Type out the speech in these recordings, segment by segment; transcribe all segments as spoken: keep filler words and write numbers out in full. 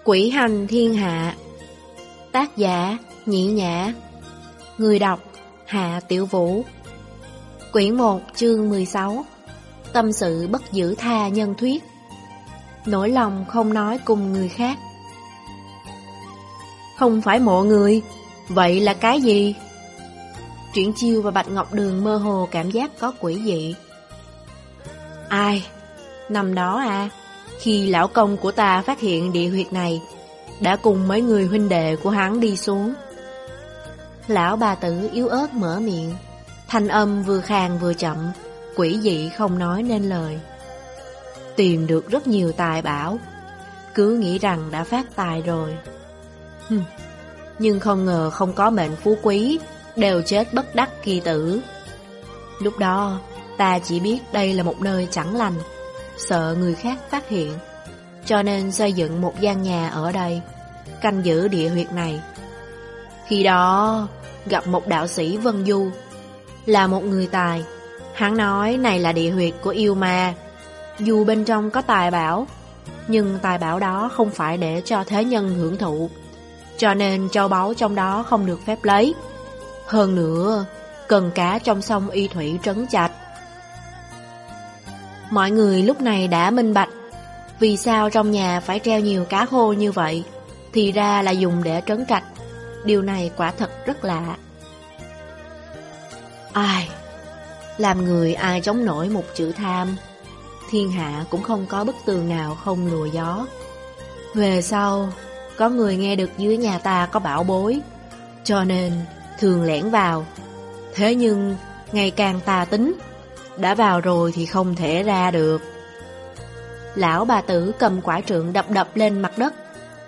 Quỷ hành thiên hạ. Tác giả Nhĩ Nhã. Người đọc Hạ Tiểu Vũ. Quyển một chương mười sáu. Tâm sự bất giữ tha nhân thuyết. Nỗi lòng không nói cùng người khác. Không phải mộ người, vậy là cái gì? Triển Chiêu và Bạch Ngọc Đường mơ hồ cảm giác có quỷ dị. Ai? Năm đó à, khi lão công của ta phát hiện địa huyệt này, đã cùng mấy người huynh đệ của hắn đi xuống. Lão bà tử yếu ớt mở miệng, thanh âm vừa khàn vừa chậm, quỷ dị không nói nên lời. Tìm được rất nhiều tài bảo, cứ nghĩ rằng đã phát tài rồi. Hừm, nhưng không ngờ không có mệnh phú quý, đều chết bất đắc kỳ tử. Lúc đó ta chỉ biết đây là một nơi chẳng lành, sợ người khác phát hiện, cho nên xây dựng một gian nhà ở đây, canh giữ địa huyệt này. Khi đó gặp một đạo sĩ Vân Du, là một người tài. Hắn nói này là địa huyệt của yêu ma, dù bên trong có tài bảo, nhưng tài bảo đó không phải để cho thế nhân hưởng thụ, cho nên châu báu trong đó không được phép lấy. Hơn nữa, cần cá trong sông Y Thủy trấn trạch. Mọi người lúc này đã minh bạch, vì sao trong nhà phải treo nhiều cá khô như vậy, thì ra là dùng để trấn trạch. Điều này quả thật rất lạ. Ai? Làm người ai chống nổi một chữ tham. Thiên hạ cũng không có bức tường nào không lùa gió. Về sau, có người nghe được dưới nhà ta có bảo bối, cho nên thường lẻn vào. Thế nhưng ngày càng tà tính, đã vào rồi thì không thể ra được. Lão bà tử cầm quải trượng đập đập lên mặt đất.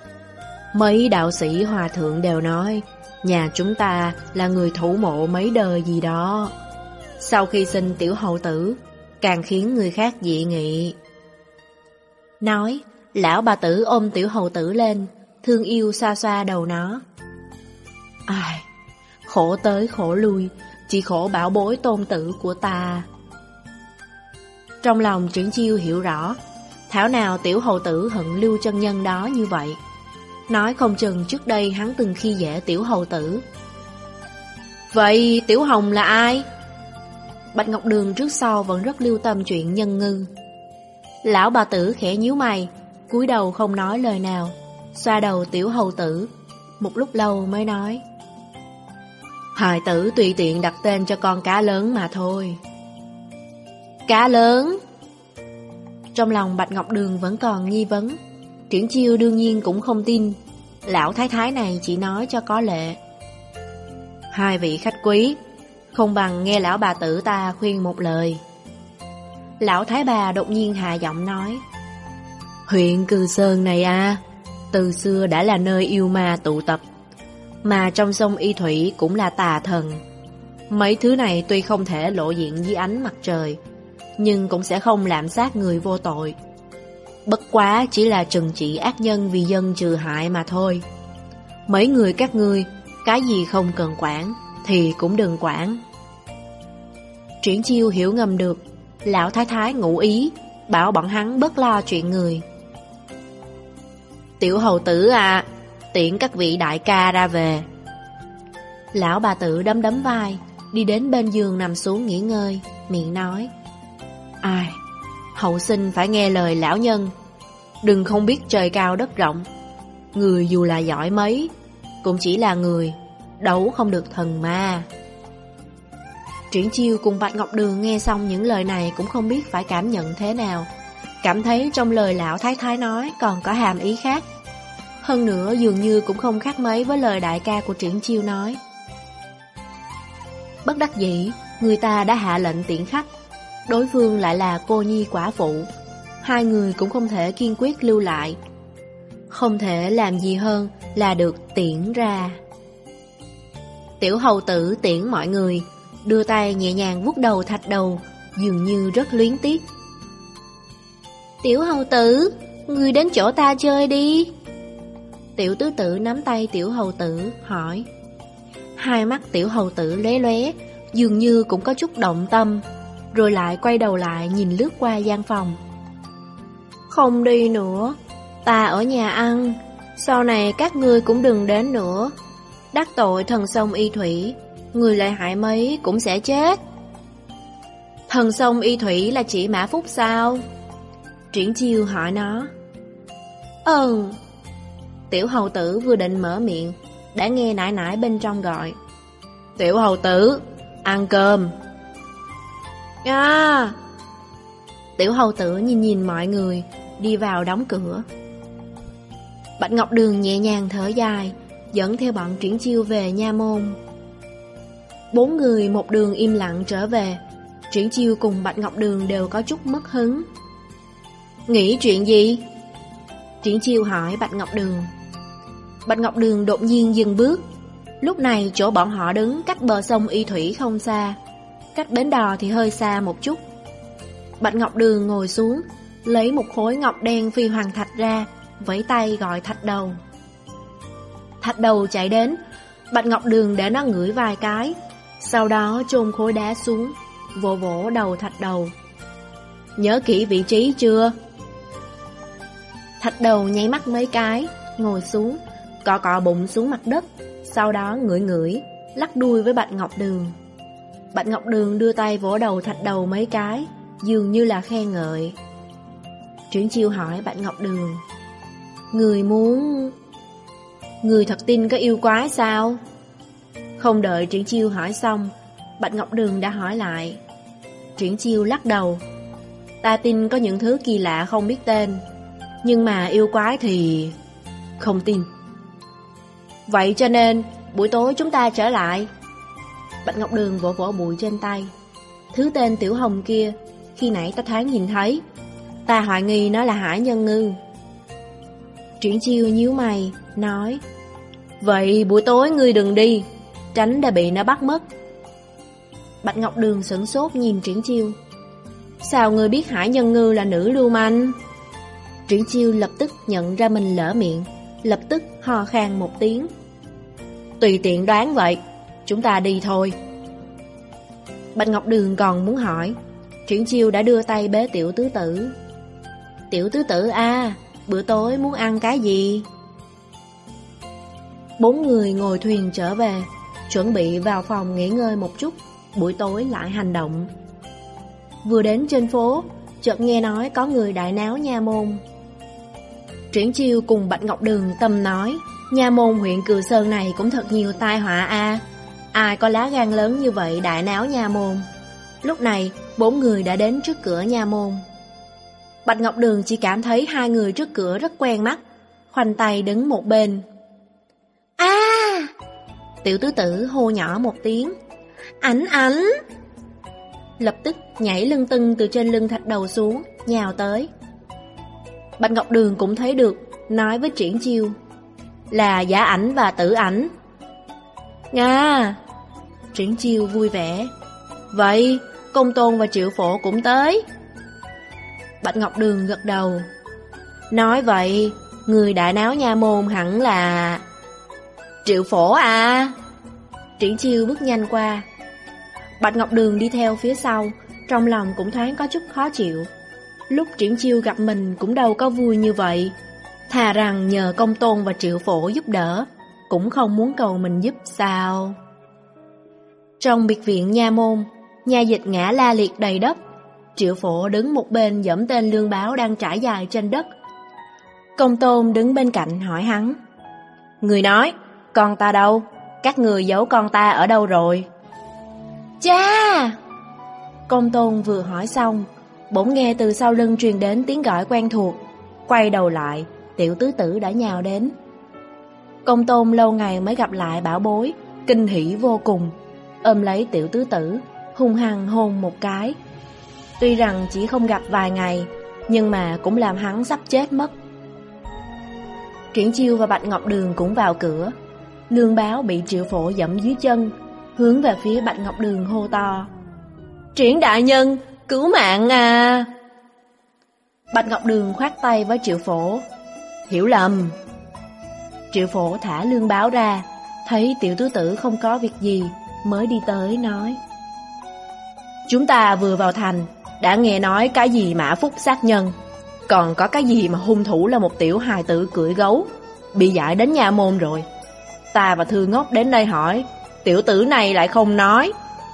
Mấy đạo sĩ hòa thượng đều nói nhà chúng ta là người thủ mộ mấy đời gì đó. Sau khi sinh tiểu hầu tử, càng khiến người khác dị nghị. Nói, lão bà tử ôm tiểu hầu tử lên, thương yêu xoa xoa đầu nó. Ai, khổ tới khổ lui, chỉ khổ bảo bối tôn tử của ta. Trong lòng Triển Chiêu hiểu rõ, thảo nào tiểu hầu tử hận Lưu chân nhân đó như vậy. Nói không chừng trước đây hắn từng khi dễ tiểu hầu tử. Vậy tiểu hồng là ai? Bạch Ngọc Đường trước sau vẫn rất lưu tâm chuyện nhân ngư. Lão bà tử khẽ nhíu mày, cúi đầu không nói lời nào, xoa đầu tiểu hầu tử. Một lúc lâu mới nói, hài tử tùy tiện đặt tên cho con cá lớn mà thôi. Cá lớn? Trong lòng Bạch Ngọc Đường vẫn còn nghi vấn. Triển Chiêu đương nhiên cũng không tin. Lão thái thái này chỉ nói cho có lệ. Hai vị khách quý, không bằng nghe lão bà tử ta khuyên một lời. Lão thái bà đột nhiên hạ giọng nói, huyện Cư Sơn này à, từ xưa đã là nơi yêu ma tụ tập, mà trong sông Y Thủy cũng là tà thần. Mấy thứ này tuy không thể lộ diện dưới ánh mặt trời, nhưng cũng sẽ không lạm sát người vô tội. Bất quá chỉ là trừng trị ác nhân vì dân trừ hại mà thôi. Mấy người các ngươi, cái gì không cần quản thì cũng đừng quản. Triển Chiêu hiểu ngầm được, lão thái thái ngụ ý, bảo bọn hắn bớt lo chuyện người. Tiểu hầu tử à, tiễn các vị đại ca ra về. Lão bà tử đấm đấm vai, đi đến bên giường nằm xuống nghỉ ngơi, miệng nói, ai, hậu sinh phải nghe lời lão nhân, đừng không biết trời cao đất rộng. Người dù là giỏi mấy, cũng chỉ là người, đấu không được thần ma. Triển Chiêu cùng Bạch Ngọc Đường nghe xong những lời này cũng không biết phải cảm nhận thế nào. Cảm thấy trong lời lão thái thái nói còn có hàm ý khác. Hơn nữa dường như cũng không khác mấy với lời đại ca của Triển Chiêu nói. Bất đắc dĩ, người ta đã hạ lệnh tiễn khách, đối phương lại là cô nhi quả phụ, hai người cũng không thể kiên quyết lưu lại. Không thể làm gì hơn là được tiễn ra. Tiểu hầu tử tiễn mọi người, đưa tay nhẹ nhàng vuốt đầu thạch đầu, dường như rất luyến tiếc. Tiểu hầu tử, người đến chỗ ta chơi đi. Tiểu tứ tử nắm tay tiểu hầu tử, hỏi. Hai mắt tiểu hầu tử lóe lóe, dường như cũng có chút động tâm, rồi lại quay đầu lại nhìn lướt qua gian phòng. Không đi nữa, ta ở nhà ăn, Sau này các ngươi cũng đừng đến nữa. Đắc tội thần sông Y Thủy, người lợi hại mấy cũng sẽ chết. Thần sông Y Thủy là chỉ Mã Phúc sao? Triển Chiêu hỏi nó. Ừ. Tiểu hầu tử vừa định mở miệng, đã nghe nải nải bên trong gọi. Tiểu hầu tử, ăn cơm. À. Tiểu hầu tử nhìn nhìn mọi người, đi vào đóng cửa. Bạch Ngọc Đường nhẹ nhàng thở dài, dẫn theo bọn Triển Chiêu về nha môn. Bốn người một đường im lặng trở về. Triển Chiêu cùng Bạch Ngọc Đường đều có chút mất hứng. Nghĩ chuyện gì? Triển Chiêu hỏi Bạch Ngọc Đường. Bạch Ngọc Đường đột nhiên dừng bước. Lúc này chỗ bọn họ đứng cách bờ sông Y Thủy không xa, cách bến đò thì hơi xa một chút. Bạch Ngọc Đường ngồi xuống, lấy một khối ngọc đen phi hoàng thạch ra, vẫy tay gọi Thạch Đầu. Thạch Đầu chạy đến, Bạch Ngọc Đường để nó ngửi vài cái, sau đó chôn khối đá xuống, vỗ vỗ đầu Thạch Đầu. Nhớ kỹ vị trí chưa? Thạch Đầu nháy mắt mấy cái, ngồi xuống, cọ cọ bụng xuống mặt đất, sau đó ngửi ngửi, lắc đuôi với Bạch Ngọc Đường. Bạch Ngọc Đường đưa tay vỗ đầu Thạch Đầu mấy cái, dường như là khen ngợi. Triển Chiêu hỏi Bạch Ngọc Đường. Người muốn... Người thật tin có yêu quái sao? Không đợi Triển Chiêu hỏi xong, Bạch Ngọc Đường đã hỏi lại. Triển Chiêu lắc đầu. Ta tin có những thứ kỳ lạ không biết tên, nhưng mà yêu quái thì... không tin. Vậy cho nên buổi tối chúng ta trở lại. Bạch Ngọc Đường vỗ vỗ bụi trên tay. Thứ tên Tiểu Hồng kia, khi nãy ta thoáng nhìn thấy, ta hoài nghi nó là Hải Nhân Ngư. Triển Chiêu nhíu mày, nói. Vậy buổi tối ngươi đừng đi, tránh đã bị nó bắt mất. Bạch Ngọc Đường sửng sốt nhìn Triển Chiêu. Sao ngươi biết Hải Nhân Ngư là nữ lưu manh? Triển Chiêu lập tức nhận ra mình lỡ miệng, lập tức ho khan một tiếng. Tùy tiện đoán vậy, chúng ta đi thôi. Bạch Ngọc Đường còn muốn hỏi, Triển Chiêu đã đưa tay bế Tiểu Tứ Tử. Tiểu Tứ Tử à, bữa tối muốn ăn cái gì? Bốn người ngồi thuyền trở về, chuẩn bị vào phòng nghỉ ngơi một chút, buổi tối lại hành động. Vừa đến trên phố, chợt nghe nói có người đại náo nha môn. Triển Chiêu cùng Bạch Ngọc Đường tâm nói, nha môn huyện Cừ Sơn này cũng thật nhiều tai họa a. Ai có lá gan lớn như vậy đại náo nha môn. Lúc này, bốn người đã đến trước cửa nha môn. Bạch Ngọc Đường chỉ cảm thấy hai người trước cửa rất quen mắt, khoanh tay đứng một bên. A! À! Tiểu Tứ Tử hô nhỏ một tiếng. Ảnh ảnh! Lập tức nhảy lưng tưng từ trên lưng Thạch Đầu xuống, nhào tới. Bạch Ngọc Đường cũng thấy được, nói với Triển Chiêu. Là Giả Ảnh và Tử Ảnh. Nga! Triển Chiêu vui vẻ. Vậy, Công Tôn và Triệu Phổ cũng tới. Bạch Ngọc Đường gật đầu. Nói vậy, người đại náo nha môn hẳn là... Triệu Phổ à? Triển Chiêu bước nhanh qua. Bạch Ngọc Đường đi theo phía sau, trong lòng cũng thoáng có chút khó chịu. Lúc Triển Chiêu gặp mình cũng đâu có vui như vậy. Thà rằng nhờ Công Tôn và Triệu Phổ giúp đỡ, cũng không muốn cầu mình giúp sao. Trong biệt viện nha môn, nha dịch ngã la liệt đầy đất. Triệu Phổ đứng một bên giẫm tên lương báo đang trải dài trên đất. Công Tôn đứng bên cạnh hỏi hắn. Người nói, con ta đâu? Các người giấu con ta ở đâu rồi? Cha! Công Tôn vừa hỏi xong, bỗng nghe từ sau lưng truyền đến tiếng gọi quen thuộc. Quay đầu lại, Tiểu Tứ Tử đã nhào đến. Công Tôn lâu ngày mới gặp lại bảo bối, kinh hỉ vô cùng, ôm lấy Tiểu Tứ Tử, hung hăng hôn một cái. Tuy rằng chỉ không gặp vài ngày, nhưng mà cũng làm hắn sắp chết mất. Triển Chiêu và Bạch Ngọc Đường cũng vào cửa. Lương báo bị Triệu Phổ giẫm dưới chân, hướng về phía Bạch Ngọc Đường hô to. Triển đại nhân, cứu mạng à! Bạch Ngọc Đường khoát tay với Triệu Phổ. Hiểu lầm. Triệu Phổ thả lương báo ra, thấy Tiểu Tứ Tử không có việc gì, mới đi tới nói. Chúng ta vừa vào thành, đã nghe nói cái gì Mã Phúc sát nhân, còn có cái gì mà hung thủ là một tiểu hài tử cưỡi gấu. bị dại đến nha môn rồi. Ta và Thư Ngốc đến đây hỏi, tiểu tử này lại không nói.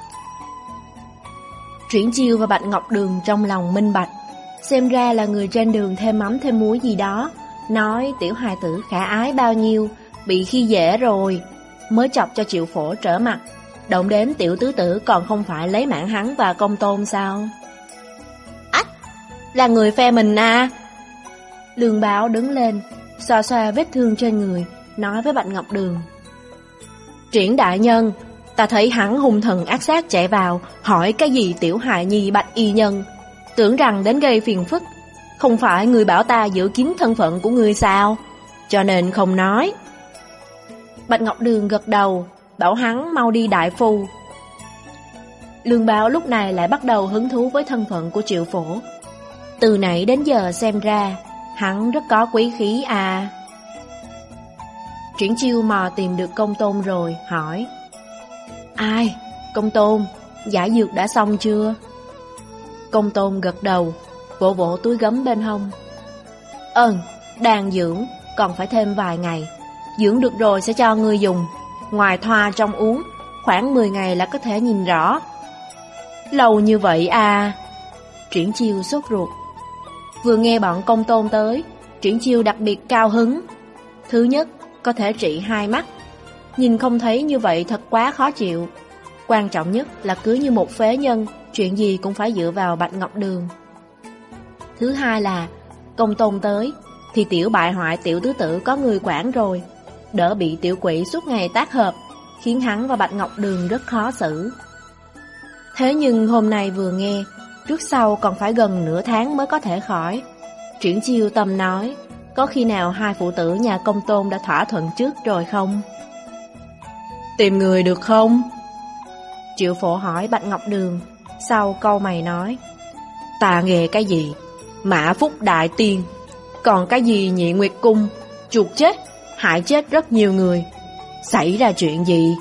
Triển Chiêu và Bạch Ngọc Đường trong lòng minh bạch, xem ra là người trên đường thêm mắm thêm muối gì đó, nói tiểu hài tử khả ái bao nhiêu, bị khi dễ rồi, mới chọc cho Triệu Phổ trở mặt. Động đến tiểu tứ tử còn không phải lấy mạng hắn và Công Tôn sao? Ách, là người phe mình à? Lương Báo đứng lên, xoa xoa vết thương trên người, nói với Bạch Ngọc Đường. Triển đại nhân, ta thấy hắn hung thần ác sát chạy vào, hỏi cái gì tiểu hài nhi Bạch y nhân, tưởng rằng đến gây phiền phức. Không phải người bảo ta giữ kín thân phận của người sao? Cho nên không nói. Bạch Ngọc Đường gật đầu, bảo hắn mau đi đại phu. Lương Báo lúc này lại bắt đầu hứng thú với thân phận của Triệu Phổ. Từ nãy đến giờ xem ra, hắn rất có quý khí à. Triển Chiêu mò tìm được Công Tôn rồi, hỏi. Ai? Công Tôn, giải dược đã xong chưa? Công Tôn gật đầu, vỗ vỗ túi gấm bên hông. Ừm, đang dưỡng, còn phải thêm vài ngày. Dưỡng được rồi sẽ cho ngươi dùng. Ngoài thoa trong uống, khoảng mười ngày là có thể nhìn rõ. Lâu như vậy à? Triển Chiêu sốt ruột. Vừa nghe bọn Công Tôn tới, Triển Chiêu đặc biệt cao hứng. Thứ nhất, có thể trị hai mắt. Nhìn không thấy như vậy thật quá khó chịu. Quan trọng nhất là cứ như một phế nhân, chuyện gì cũng phải dựa vào Bạch Ngọc Đường. Thứ hai là, Công Tôn tới, thì tiểu bại hoại tiểu tứ tử có người quản rồi, đỡ bị tiểu quỷ suốt ngày tác hợp, khiến hắn và Bạch Ngọc Đường rất khó xử. Thế nhưng hôm nay vừa nghe, trước sau còn phải gần nửa tháng mới có thể khỏi. Triển Chiêu tâm nói, có khi nào hai phụ tử nhà Công Tôn đã thỏa thuận trước rồi không? Tìm người được không? Triệu Phổ hỏi Bạch Ngọc Đường, sau câu mày nói, ta nghe cái gì? Mã Phúc Đại Tiên, còn cái gì Nhị Nguyệt Cung, chuột chết, hại chết rất nhiều người. Xảy ra chuyện gì?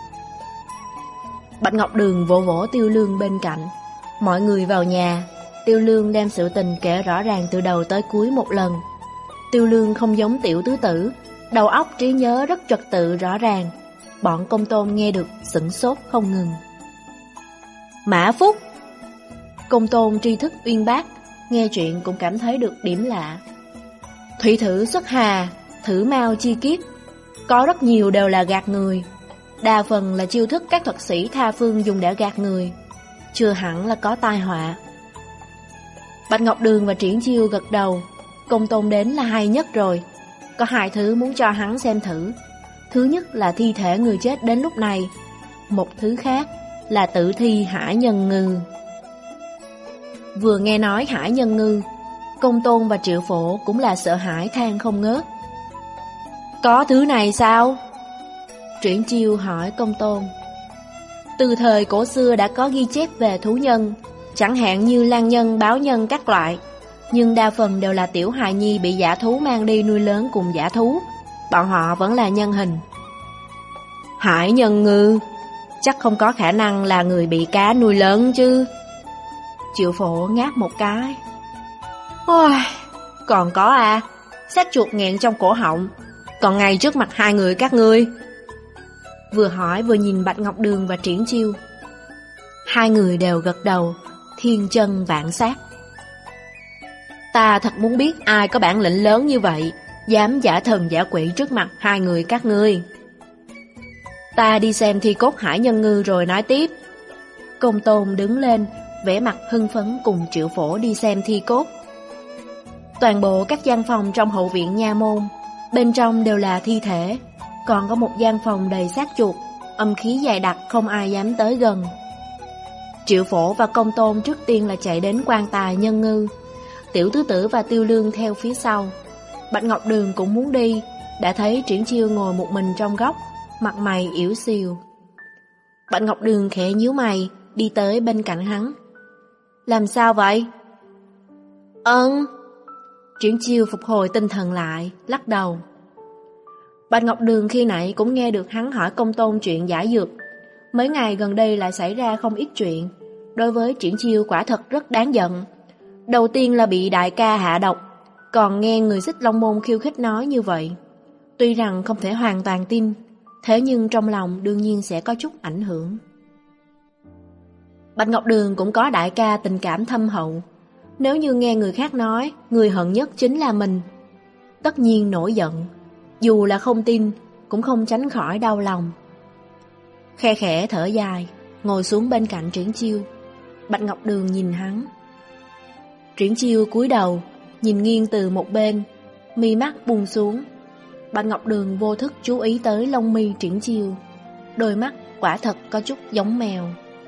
Bạch Ngọc Đường vỗ vỗ Tiêu Lương bên cạnh. Mọi người vào nhà, Tiêu Lương đem sự tình kể rõ ràng từ đầu tới cuối một lần. Tiêu Lương không giống tiểu tứ tử, đầu óc trí nhớ rất trật tự rõ ràng. Bọn Công Tôn nghe được sửng sốt không ngừng. Mã Phúc! Công Tôn tri thức uyên bác, nghe chuyện cũng cảm thấy được điểm lạ. Thủy thử xuất hà, thử mau chi kiếp, có rất nhiều đều là gạt người. Đa phần là chiêu thức các thuật sĩ tha phương dùng để gạt người, chưa hẳn là có tai họa. Bạch Ngọc Đường và Triển Chiêu gật đầu. Công Tôn đến là hay nhất rồi. Có hai thứ muốn cho hắn xem thử. Thứ nhất là thi thể người chết đến lúc này. Một thứ khác là tử thi Hải Nhân Ngư. Vừa nghe nói Hải Nhân Ngư, Công Tôn và Triệu Phổ cũng là sợ hãi than không ngớt. Có thứ này sao? Triển Chiêu hỏi Công Tôn. Từ thời cổ xưa đã có ghi chép về thú nhân, chẳng hạn như lang nhân, báo nhân các loại, nhưng đa phần đều là tiểu hài nhi bị dã thú mang đi nuôi lớn cùng dã thú. Bọn họ vẫn là nhân hình. Hải Nhân Ngư chắc không có khả năng là người bị cá nuôi lớn chứ? Triệu Phổ ngáp một cái. Ôi, còn có à, xác chuột nghẹn trong cổ họng, còn ngay trước mặt hai người các ngươi. Vừa hỏi vừa nhìn Bạch Ngọc Đường và Triển Chiêu. Hai người đều gật đầu, thiên chân vạn sát. Ta thật muốn biết ai có bản lĩnh lớn như vậy, dám giả thần giả quỷ trước mặt hai người các ngươi. Ta đi xem thi cốt Hải Nhân Ngư rồi nói tiếp. Công Tôn đứng lên, vẻ mặt hưng phấn cùng Triệu Phổ đi xem thi cốt. Toàn bộ các gian phòng trong hậu viện nha môn, bên trong đều là thi thể. Còn có một gian phòng đầy xác chuột, âm khí dày đặc không ai dám tới gần. Triệu Phổ và Công Tôn trước tiên là chạy đến quan tài Nhân Ngư. Tiểu tứ tử và Tiêu Lương theo phía sau. Bạch Ngọc Đường cũng muốn đi, đã thấy Triển Chiêu ngồi một mình trong góc, mặt mày yểu xìu. Bạch Ngọc Đường khẽ nhíu mày, đi tới bên cạnh hắn. Làm sao vậy? Ơn. Triển Chiêu phục hồi tinh thần lại, lắc đầu. Bạch Ngọc Đường khi nãy cũng nghe được hắn hỏi Công Tôn chuyện giải dược. Mấy ngày gần đây lại xảy ra không ít chuyện. Đối với Triển Chiêu quả thật rất đáng giận. Đầu tiên là bị đại ca hạ độc, còn nghe người Xích Long Môn khiêu khích nói như vậy. Tuy rằng không thể hoàn toàn tin, thế nhưng trong lòng đương nhiên sẽ có chút ảnh hưởng. Bạch Ngọc Đường cũng có đại ca tình cảm thâm hậu. Nếu như nghe người khác nói người hận nhất chính là mình, tất nhiên nổi giận. Dù là không tin, cũng không tránh khỏi đau lòng. Khe khẽ thở dài, ngồi xuống bên cạnh Triển Chiêu. Bạch Ngọc Đường nhìn hắn. Triển Chiêu cúi đầu, nhìn nghiêng từ một bên, mi mắt buông xuống. Bạch Ngọc Đường vô thức chú ý tới lông mi Triển Chiêu. Đôi mắt quả thật có chút giống mèo.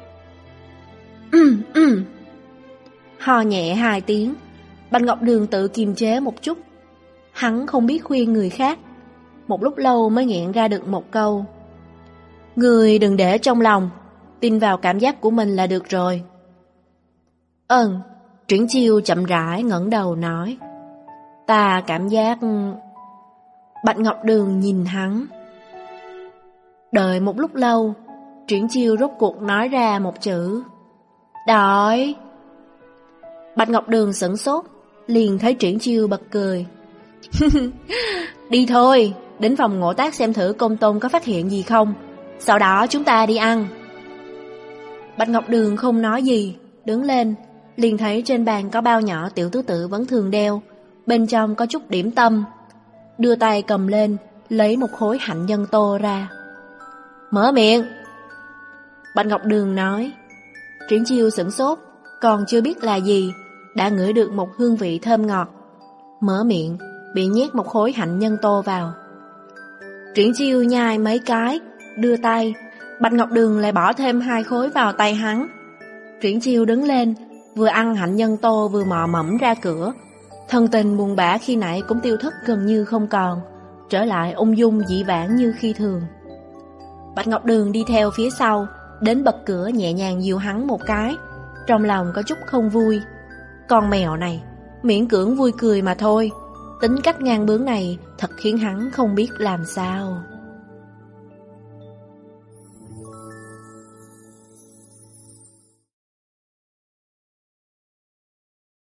Ho nhẹ hai tiếng, Bạch Ngọc Đường tự kiềm chế một chút. Hắn không biết khuyên người khác, một lúc lâu mới nghẹn ra được một câu. Người đừng để trong lòng, tin vào cảm giác của mình là được rồi. Ừm, Triển Chiêu chậm rãi ngẩng đầu nói. Ta cảm giác... Bạch Ngọc Đường nhìn hắn. Đợi một lúc lâu, Triển Chiêu rốt cuộc nói ra một chữ. Đói. Bạch Ngọc Đường sửng sốt, liền thấy Triển Chiêu bật cười. Đi thôi, đến phòng Ngộ Tác xem thử Công Tôn có phát hiện gì không, sau đó chúng ta đi ăn. Bạch Ngọc Đường không nói gì, đứng lên, liền thấy trên bàn có bao nhỏ tiểu tứ tự vẫn thường đeo, bên trong có chút điểm tâm. Đưa tay cầm lên, lấy một khối hạnh nhân tô ra. Mở miệng. Bạch Ngọc Đường nói. Triển Chiêu sửng sốt, còn chưa biết là gì, đã ngửi được một hương vị thơm ngọt. Mở miệng, bị nhét một khối hạnh nhân tô vào. Triển Chiêu nhai mấy cái, đưa tay, Bạch Ngọc Đường lại bỏ thêm hai khối vào tay hắn. Triển Chiêu đứng lên, vừa ăn hạnh nhân tô vừa mò mẫm ra cửa. Thân tình buồn bã khi nãy cũng tiêu thất gần như không còn, trở lại ung dung dĩ vãng như khi thường. Bạch Ngọc Đường đi theo phía sau, đến bật cửa nhẹ nhàng dìu hắn một cái, trong lòng có chút không vui. Con mèo này, miễn cưỡng vui cười mà thôi, tính cách ngang bướng này thật khiến hắn không biết làm sao.